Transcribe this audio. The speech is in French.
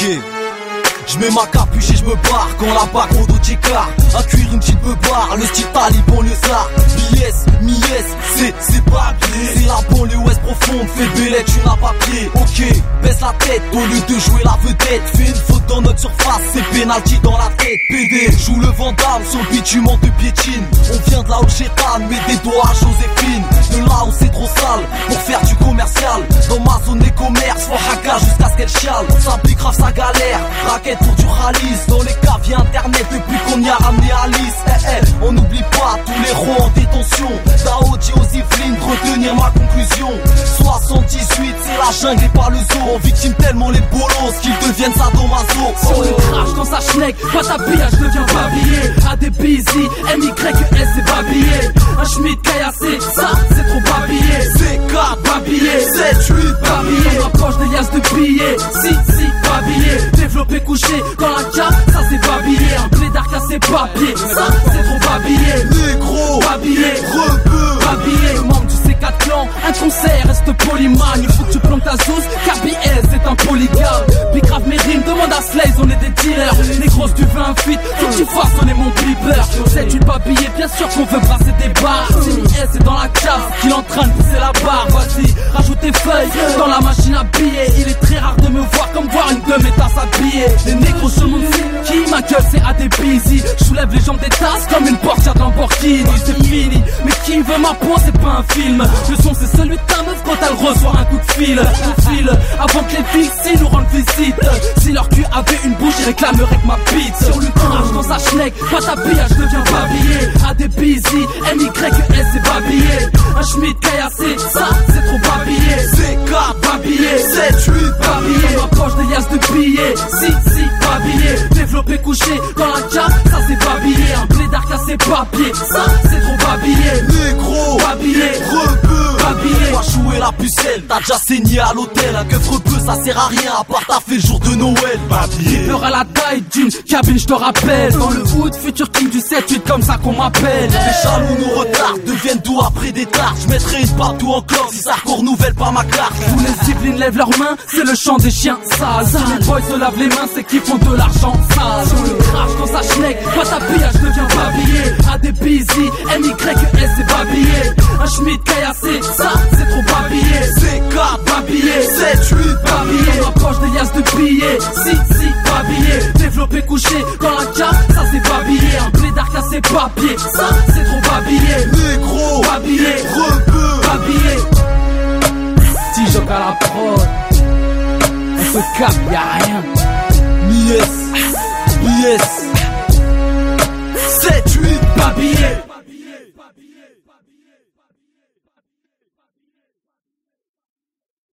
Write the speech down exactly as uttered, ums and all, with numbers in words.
Ok. Je mets ma capuche et je me barre quand la bague au dos d'écart. Un cuir, une petite beubare, le style taliban, le zar. B S, mi S, c'est, c'est papier. C'est la banlieue ouest profonde, fais belette, tu n'as pas pied. Ok, baisse la tête au lieu de jouer la vedette. Fais une faute dans notre surface, c'est penalty dans la tête. P D, joue le vandame sur le bitume en te piétine. On vient de là où chétan, mets des doigts à Joséphine. De là où c'est trop sale, pour faire du commercial. Dans ma zone des commerces, faut haka jusqu'à ce qu'elle chiale. Ça pique grave sa galère, raquette pour du ralice. Dans les caviers internet depuis qu'on y a ramené Alice. Eh eh, on n'oublie pas tous les ronds en détention. Daoudi aux Yvelines, retenir ma conclusion. soixante-dix-huit, c'est la jungle et pas le zoo. On victime tellement les bolos qu'ils deviennent sadomaso. Sur le crash dans sa schneck, pas t'habillage, je deviens babillé. A D B Z, M Y S c'est babillé. Un schmidt caillassé, ça c'est trop babillé. C'est quatre, babillé, sept, huit, babillé. Dans ma poche des liasses de billets, si, si, babillé. Développé couché dans la cave, ça c'est babillé. Un blédard cassé papier, ça c'est trop babillé. Négro, babillé, rebeu, babillé. Membre du C quatre clan, un concert reste polymane. Il faut que tu plantes ta zouze, car B S c'est un polygame. Puis grave mes rimes, demande à Slaze, on est des dealers. Négros tu veux un feat, faut que tu fasses sonner mon beeper. C'est une babillé, bien sûr qu'on veut brasser des barres. Si M I S est dans la cave, qu'il est en train de pousser la barre. Vas-y, rajoute tes feuilles dans la machine à billets. Il est très rare de me voir comme voir une de mes tasses à billets. Les négros se montrent qui, ma gueule c'est A D B Z. Je soulève les jambes des tasses comme une Porsche d'un Lamborghini. C'est fini, mais qui veut ma peau, c'est pas un film. Le son c'est celui de ta meuf quand elle reçoit un coup de fil. Un fil, avant que les filles nous rendent visite. Si leur cul avait une bouche, ils réclameraient que ma bite. Sur le crash dans sa schneck, pas t'habillage, je deviens babillé. A D B Z, M Y S c'est babillé. Un schmidt caillassé, ça c'est trop babillé. C'est quatre, babillé, sept, huit, babillé. Dans ma poche des liasses de billets, si, si, babillé. Développé couché dans la cave, ça c'est babillé. Un blédard cassé papier, ça c'est trop babillé. Négro, babillé, rebeu, babillé. Toi jouer la pucelle, t'as déjà saigné à l'hôtel. Un keuf rebeu, ça sert à rien à part t'as fait le jour de Noël. Babillé, peur à la taille d'une cabine, je te rappelle. Dans le hood, futur king du sept huit, comme ça qu'on m'appelle. Les jaloux nous retardent, deviennent doux après des tartes. Je mettrai une partout encore si ça renouvelle pas ma carte. Tous les Yvelines lèvent leurs mains, c'est le chant des chiens sales. Si les boys se lavent les mains, c'est qu'ils font de l'argent sale. Sur le crash dans sa schneck, pas t'habillage, je deviens babillé. A D B Z, M Y S c'est babillé. Un schmidt caillassé, ça c'est trop babillé. C'est quatre, babillé, sept, huit, babillé. Dans ma poche des liasses de billets, si, si, babillé. Développé couché dans la cave, ça c'est babillé. Un blédard cassé papier, ça c'est trop babillé. Négro, babillé, rebeu, babillé. Si j'oc à la prod, on se capte, y'a rien. M I S, B S, sept, huit, babillé.